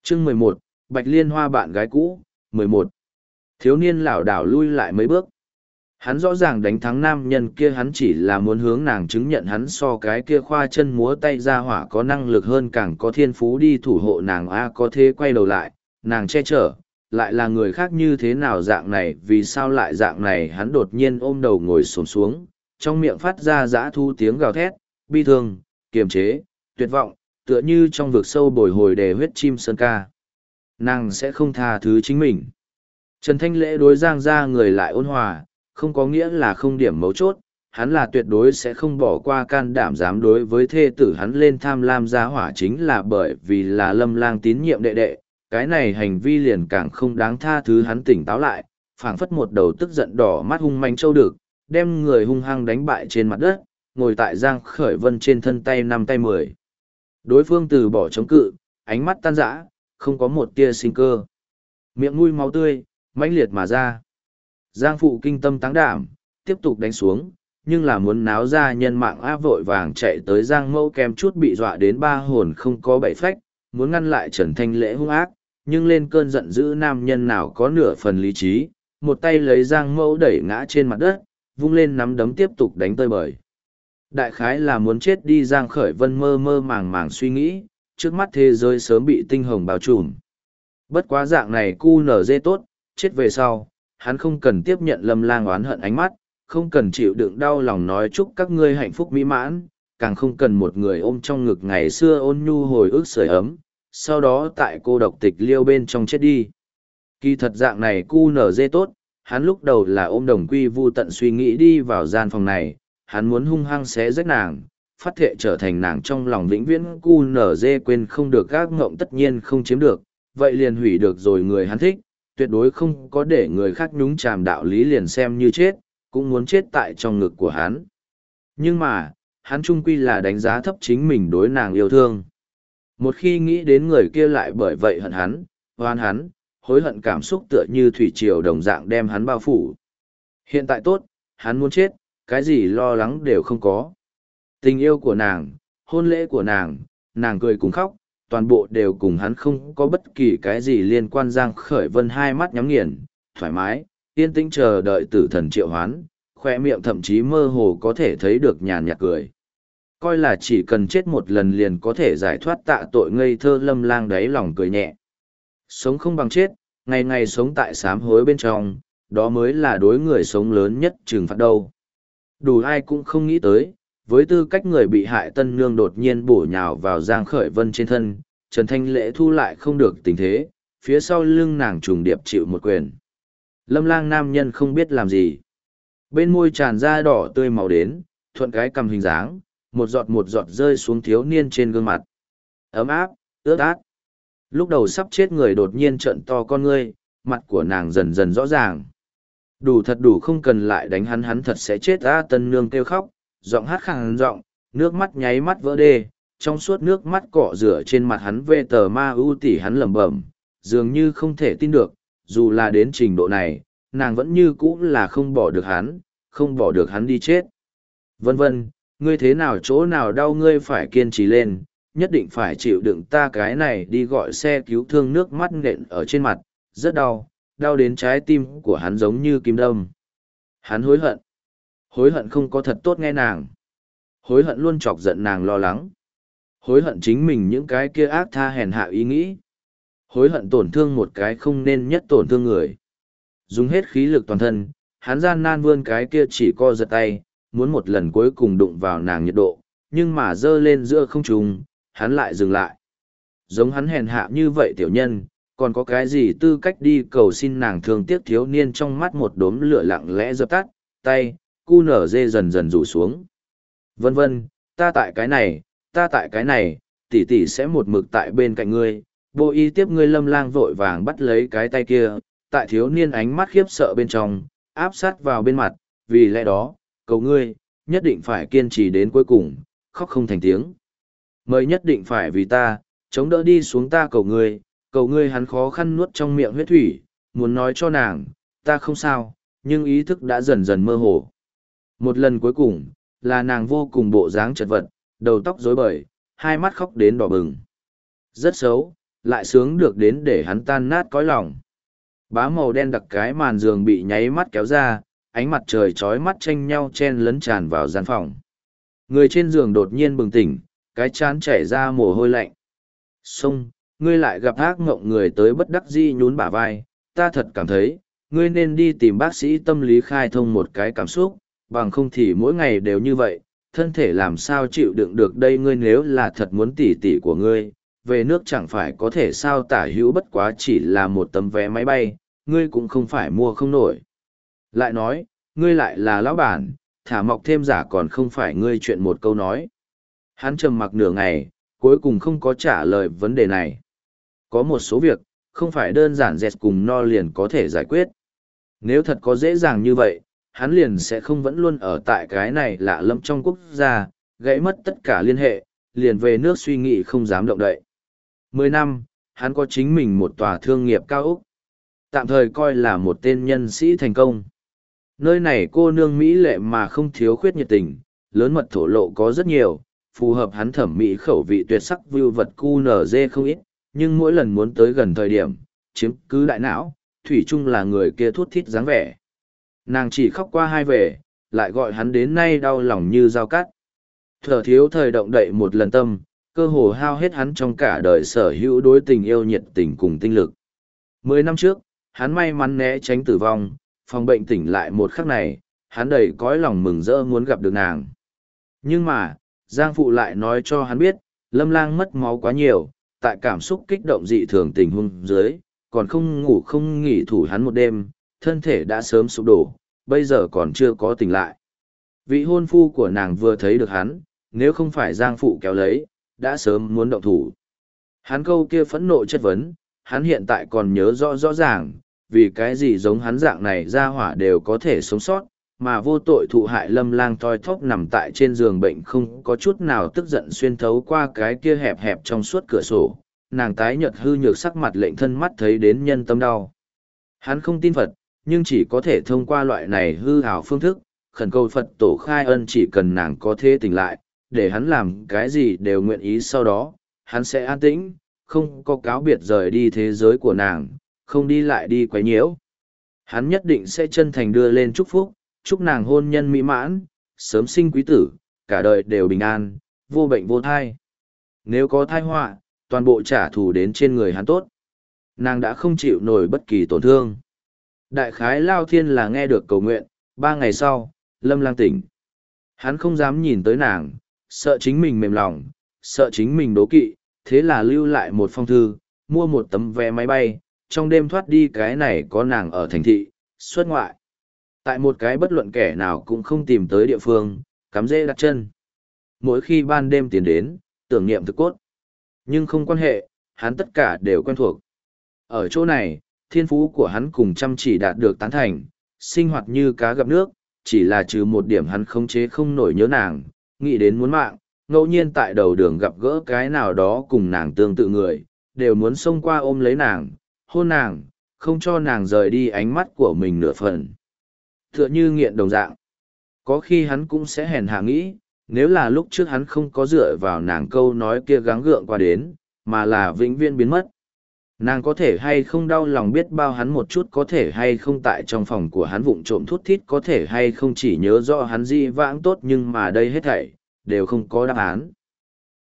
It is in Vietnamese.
Chương 11, Bạch Liên Hoa bạn gái cũ, 11. Thiếu niên lảo đảo lui lại mấy bước. Hắn rõ ràng đánh thắng nam nhân kia, hắn chỉ là muốn hướng nàng chứng nhận hắn so cái kia khoa chân múa tay ra hỏa có năng lực hơn, càng có thiên phú đi thủ hộ nàng. Có thế quay đầu lại, nàng che chở, lại là người khác như thế nào dạng này, vì sao lại dạng này. Hắn đột nhiên ôm đầu ngồi xổm xuống, trong miệng phát ra dã thu tiếng gào thét, bi thương, kiềm chế, tuyệt vọng, tựa như trong vực sâu bồi hồi đề huyết chim sơn ca. Nàng sẽ không tha thứ chính mình. Trần Thanh Lễ đối Giang ra người lại ôn hòa, không có nghĩa là không điểm mấu chốt, hắn là tuyệt đối sẽ không bỏ qua can đảm dám đối với thê tử hắn lên tham lam gia hỏa, chính là bởi vì là Lâm Lang tín nhiệm đệ đệ, cái này hành vi liền càng không đáng tha thứ. Hắn tỉnh táo lại, phảng phất một đầu tức giận đỏ mắt hung manh trâu đực, đem người hung hăng đánh bại trên mặt đất, ngồi tại Giang Khởi Vân trên thân, tay 5 tay 10. Đối phương từ bỏ chống cự, ánh mắt tan rã, không có một tia sinh cơ. Miệng mũi máu tươi, mãnh liệt mà ra. Giang phụ kinh tâm táng đảm, tiếp tục đánh xuống, nhưng là muốn náo ra nhân mạng áp vội vàng chạy tới Giang Mẫu, kèm chút bị dọa đến ba hồn không có bảy phách, muốn ngăn lại Trần Thanh Lễ hung ác, nhưng lên cơn giận dữ nam nhân nào có nửa phần lý trí, một tay lấy Giang Mẫu đẩy ngã trên mặt đất, vung lên nắm đấm tiếp tục đánh tơi bời. Đại khái là muốn chết đi. Giang Khởi Vân mơ mơ màng màng suy nghĩ, trước mắt thế giới sớm bị tinh hồng bao trùm. Bất quá dạng này cu nở dê tốt, chết về sau, hắn không cần tiếp nhận Lâm Lang oán hận ánh mắt, không cần chịu đựng đau lòng nói chúc các ngươi hạnh phúc mỹ mãn, càng không cần một người ôm trong ngực ngày xưa ôn nhu hồi ức sưởi ấm, sau đó tại cô độc tịch liêu bên trong chết đi. Kỳ thật dạng này cu nở dê tốt, hắn lúc đầu là ôm đồng quy vu tận suy nghĩ đi vào gian phòng này, hắn muốn hung hăng xé rách nàng, phát thệ trở thành nàng trong lòng vĩnh viễn cu nở dê, quên không được các ngộng tất nhiên không chiếm được, vậy liền hủy được rồi người hắn thích, tuyệt đối không có để người khác nhúng chàm đạo lý, liền xem như chết, cũng muốn chết tại trong ngực của hắn. Nhưng mà, hắn trung quy là đánh giá thấp chính mình đối nàng yêu thương. Một khi nghĩ đến người kia lại bởi vậy hận hắn, oan hắn, hối hận cảm xúc tựa như thủy triều đồng dạng đem hắn bao phủ. Hiện tại tốt, hắn muốn chết, cái gì lo lắng đều không có. Tình yêu của nàng, hôn lễ của nàng cười cùng khóc, toàn bộ đều cùng hắn không có bất kỳ cái gì liên quan. Giang Khởi Vân hai mắt nhắm nghiền, thoải mái, yên tĩnh chờ đợi tử thần triệu hoán, khoe miệng thậm chí mơ hồ có thể thấy được nhàn nhạt cười. Coi là chỉ cần chết một lần liền có thể giải thoát tạ tội, ngây thơ Lâm Lang đáy lòng cười nhẹ. Sống không bằng chết, ngày ngày sống tại sám hối bên trong, đó mới là đối người sống lớn nhất trừng phạt đâu. Đủ ai cũng không nghĩ tới, với tư cách người bị hại tân nương đột nhiên bổ nhào vào Giang Khởi Vân trên thân, Trần Thanh Lễ thu lại không được tình thế, phía sau lưng nàng trùng điệp chịu một quyền. Lâm Lang nam nhân không biết làm gì. Bên môi tràn ra đỏ tươi màu đến, thuận cái cầm hình dáng, một giọt rơi xuống thiếu niên trên gương mặt. Ấm áp, ướt át. Lúc đầu sắp chết người đột nhiên trợn to con ngươi, mặt của nàng dần dần rõ ràng. Đủ thật đủ, không cần lại đánh hắn, hắn thật sẽ chết. Tân nương kêu khóc, giọng hát khàn giọng, nước mắt nháy mắt vỡ đê, trong suốt nước mắt cọ rửa trên mặt hắn. Về tờ ma ưu tỉ, hắn lẩm bẩm, dường như không thể tin được, dù là đến trình độ này, nàng vẫn như cũ là không bỏ được hắn, không bỏ được hắn đi chết. Vân vân, ngươi thế nào chỗ nào đau ngươi phải kiên trì lên, nhất định phải chịu đựng ta cái này đi gọi xe cứu thương. Nước mắt nện ở trên mặt, rất đau, đau đến trái tim của hắn giống như kim đâm. Hắn hối hận không có thật tốt nghe nàng, hối hận luôn chọc giận nàng lo lắng, hối hận chính mình những cái kia ác tha hèn hạ ý nghĩ, hối hận tổn thương một cái không nên nhất tổn thương người. Dùng hết khí lực toàn thân, hắn gian nan vươn cái kia chỉ co giật tay, muốn một lần cuối cùng đụng vào nàng nhiệt độ, nhưng mà dơ lên giữa không trung, hắn lại dừng lại. Giống hắn hèn hạ như vậy tiểu nhân, còn có cái gì tư cách đi cầu xin nàng thương tiếc. Thiếu niên trong mắt một đốm lửa lặng lẽ dập tắt, tay, cu nở dê dần dần rủ xuống. Vân vân, ta tại cái này, tỷ tỷ sẽ một mực tại bên cạnh ngươi. Vô ý tiếp ngươi. Lâm Lang vội vàng bắt lấy cái tay kia, tại thiếu niên ánh mắt khiếp sợ bên trong, áp sát vào bên mặt, vì lẽ đó, cầu ngươi, nhất định phải kiên trì đến cuối cùng, khóc không thành tiếng. Mời nhất định phải vì ta, chống đỡ đi xuống, ta cầu ngươi. Hắn khó khăn nuốt trong miệng huyết thủy, muốn nói cho nàng, ta không sao, nhưng ý thức đã dần dần mơ hồ. Một lần cuối cùng, là nàng vô cùng bộ dáng chật vật, đầu tóc rối bời, hai mắt khóc đến đỏ bừng. Rất xấu, lại sướng được đến để hắn tan nát cõi lòng. Bá màu đen đặc cái màn giường bị nháy mắt kéo ra, ánh mặt trời chói mắt tranh nhau chen lấn tràn vào gian phòng. Người trên giường đột nhiên bừng tỉnh, cái trán chảy ra mồ hôi lạnh. Xông, ngươi lại gặp ác mộng, người tới bất đắc dĩ nhún bả vai, ta thật cảm thấy, ngươi nên đi tìm bác sĩ tâm lý khai thông một cái cảm xúc, bằng không thì mỗi ngày đều như vậy, thân thể làm sao chịu đựng được đây. Ngươi nếu là thật muốn tỉ tỉ của ngươi, về nước chẳng phải có thể sao tả hữu, bất quá chỉ là một tấm vé máy bay, ngươi cũng không phải mua không nổi. Lại nói, ngươi lại là lão bản, thả mọc thêm giả còn không phải ngươi chuyện một câu nói. Hắn trầm mặc nửa ngày, cuối cùng không có trả lời vấn đề này. Có một số việc, không phải đơn giản dẹt cùng no liền có thể giải quyết. Nếu thật có dễ dàng như vậy, hắn liền sẽ không vẫn luôn ở tại cái này lạ lẫm trong quốc gia, gãy mất tất cả liên hệ, liền về nước suy nghĩ không dám động đậy. 10 năm, hắn có chính mình một tòa thương nghiệp cao ốc. Tạm thời coi là một tên nhân sĩ thành công. Nơi này cô nương Mỹ lệ mà không thiếu khuyết nhiệt tình, lớn mật thổ lộ có rất nhiều, phù hợp hắn thẩm mỹ khẩu vị tuyệt sắc view vật QNZ không ít, nhưng mỗi lần muốn tới gần thời điểm, chiếm cứ đại não, thủy chung là người kia thút thít dáng vẻ. Nàng chỉ khóc qua hai về, lại gọi hắn đến nay đau lòng như dao cắt. Thở thiếu thời động đậy một lần tâm, cơ hồ hao hết hắn trong cả đời sở hữu đối tình yêu nhiệt tình cùng tinh lực. 10 năm trước, hắn may mắn né tránh tử vong, phòng bệnh tỉnh lại một khắc này, hắn đầy cõi lòng mừng rỡ muốn gặp được nàng. Nhưng mà, Giang Phụ lại nói cho hắn biết, Lâm Lang mất máu quá nhiều, tại cảm xúc kích động dị thường tình huống dưới, còn không ngủ không nghỉ thủ hắn một đêm, thân thể đã sớm sụp đổ, bây giờ còn chưa có tỉnh lại. Vị hôn phu của nàng vừa thấy được hắn, nếu không phải Giang Phụ kéo lấy, đã sớm muốn động thủ. Hắn câu kia phẫn nộ chất vấn, hắn hiện tại còn nhớ rõ ràng, vì cái gì giống hắn dạng này ra hỏa đều có thể sống sót, mà vô tội thụ hại Lâm Lang thoi thóp nằm tại trên giường bệnh không có chút nào tức giận xuyên thấu qua cái kia hẹp hẹp trong suốt cửa sổ, nàng tái nhợt hư nhược sắc mặt lệnh thân mắt thấy đến nhân tâm đau. Hắn không tin Phật, nhưng chỉ có thể thông qua loại này hư hào phương thức, khẩn cầu Phật tổ khai ân chỉ cần nàng có thể tỉnh lại, để hắn làm cái gì đều nguyện ý, sau đó, hắn sẽ an tĩnh, không có cáo biệt rời đi thế giới của nàng, không đi lại đi quấy nhiễu. Hắn nhất định sẽ chân thành đưa lên chúc phúc, chúc nàng hôn nhân mỹ mãn, sớm sinh quý tử, cả đời đều bình an, vô bệnh vô thai. Nếu có thai họa, toàn bộ trả thù đến trên người hắn tốt. Nàng đã không chịu nổi bất kỳ tổn thương. Đại khái Lao Thiên là nghe được cầu nguyện, 3 ngày sau, Lâm Lang tỉnh. Hắn không dám nhìn tới nàng, sợ chính mình mềm lòng, sợ chính mình đố kỵ, thế là lưu lại một phong thư, mua một tấm vé máy bay, trong đêm thoát đi cái này có nàng ở thành thị, xuất ngoại. Tại một cái bất luận kẻ nào cũng không tìm tới địa phương, cắm rễ đặt chân. Mỗi khi ban đêm tiến đến, tưởng niệm thực cốt. Nhưng không quan hệ, hắn tất cả đều quen thuộc. Ở chỗ này, thiên phú của hắn cùng chăm chỉ đạt được tán thành, sinh hoạt như cá gặp nước, chỉ là trừ một điểm hắn khống chế không nổi nhớ nàng, nghĩ đến muốn mạng, ngẫu nhiên tại đầu đường gặp gỡ cái nào đó cùng nàng tương tự người, đều muốn xông qua ôm lấy nàng, hôn nàng, không cho nàng rời đi ánh mắt của mình nửa phần. Tựa như nghiện đồng dạng. Có khi hắn cũng sẽ hèn hạ nghĩ, nếu là lúc trước hắn không có dựa vào nàng câu nói kia gắng gượng qua đến, mà là vĩnh viễn biến mất. Nàng có thể hay không đau lòng biết bao hắn một chút, có thể hay không tại trong phòng của hắn vụng trộm thút thít, có thể hay không chỉ nhớ rõ hắn di vãng tốt, nhưng mà đây hết thảy đều không có đáp án.